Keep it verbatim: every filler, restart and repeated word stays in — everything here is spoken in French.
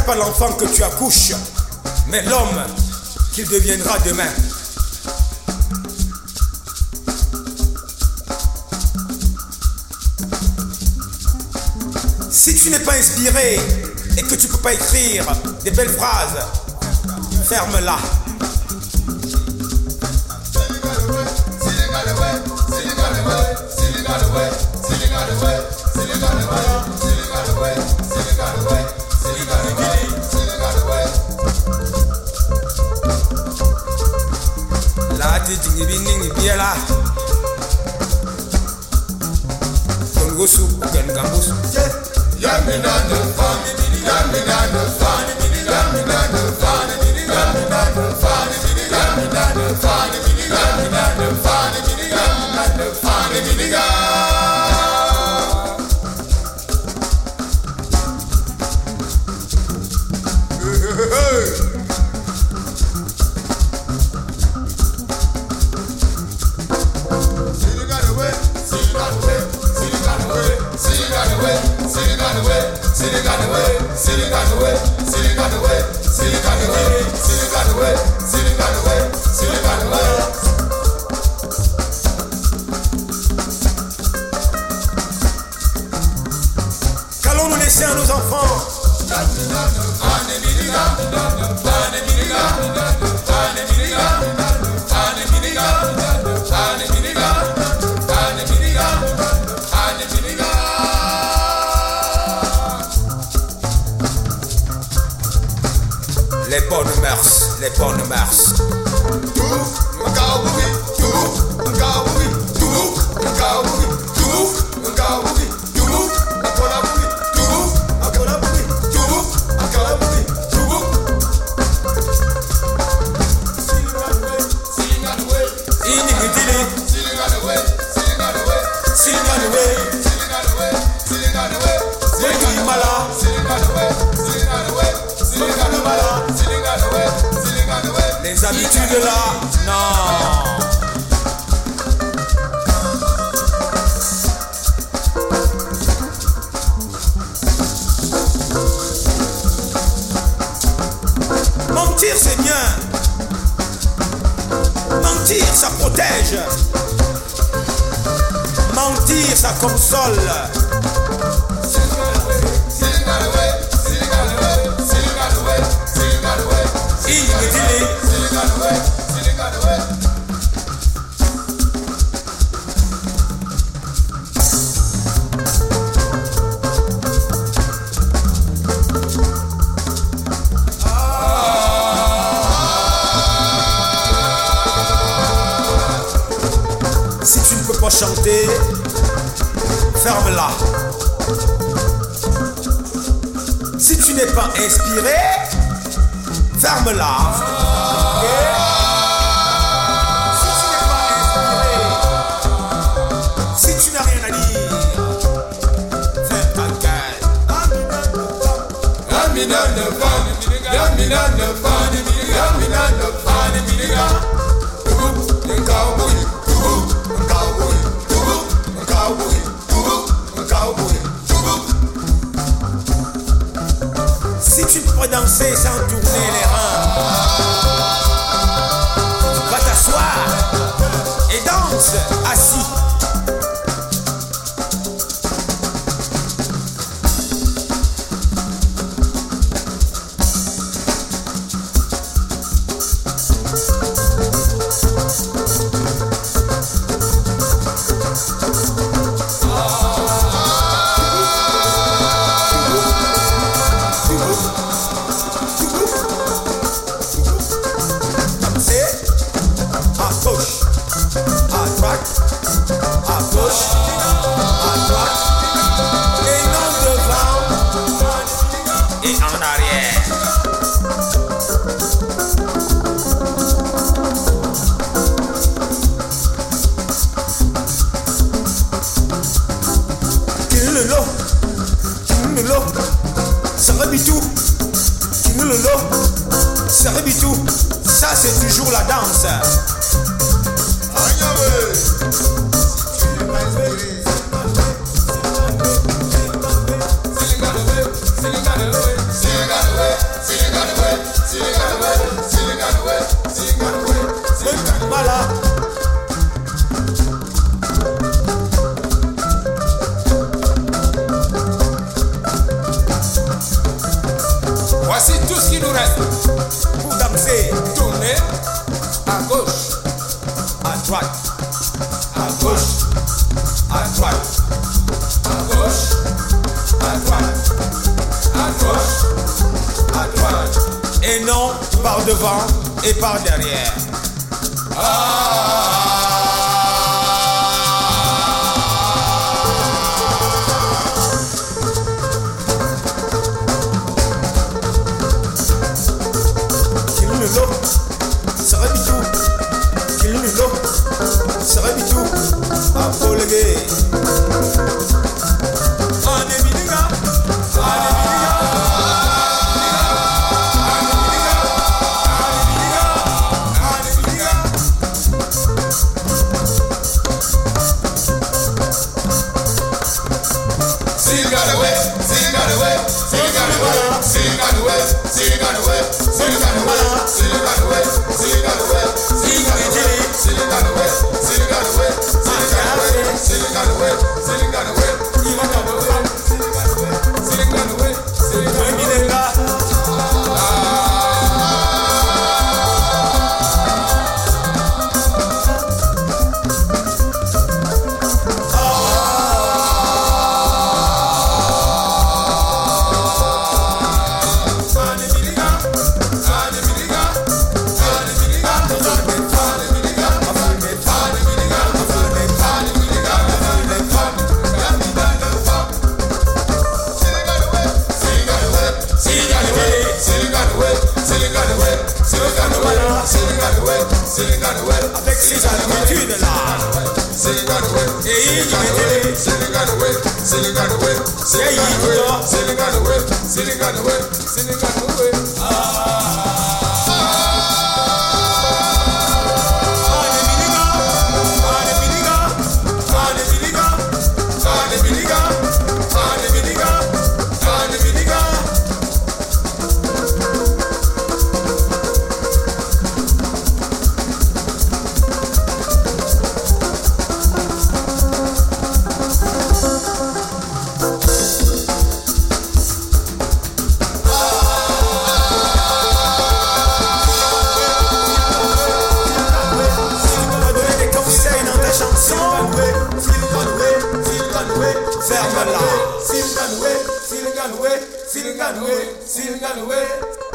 pas l'enfant que tu accouches, mais l'homme qu'il deviendra demain. Si tu n'es pas inspiré et que tu ne peux pas écrire des belles phrases, ferme-la. La titi ni bini ni biela. Kongo soup gan gambus. Yamina no fun, yamina no fun, yamina no fun, yamina no fun, yamina no fun, yamina no fun, yamina no fun, yamina. Qu'allons-nous laisser à nos enfants? Les bonnes mœurs, les bonnes mœurs. Les habitudes là, non. Mentir c'est bien. Mentir ça protège. Mentir ça console. Si tu ne peux pas chanter, ferme-la. Si tu n'es pas inspiré, ferme-la. Okay? Si tu n'es pas inspiré, si tu n'as rien à dire, ferme ta gueule. Yamina no fun, yamina no fun, yamina no fun, yamina. Cowboy, cowboy, cowboy, cowboy. Si tu peux danser sans tourner les reins, va t'asseoir et danse assis. Ça c'est toujours la danse. Aïe, à gauche, à droite, à gauche, à droite, à gauche, à droite, à gauche, à droite. Et non par devant et par derrière. Ah. Sarabitou, Apologé. Anemiliga, Anemiliga, Anemiliga, Anemiliga, Sing got away, sing got away, sing got away, sing got away, sing got away, sing got away, sing got away, sing got away, sing got away, sing got away. Avec ses habitudes là. Et il mettait ferme-la. Silganwe, Silganwe, Silganwe, Silganwe.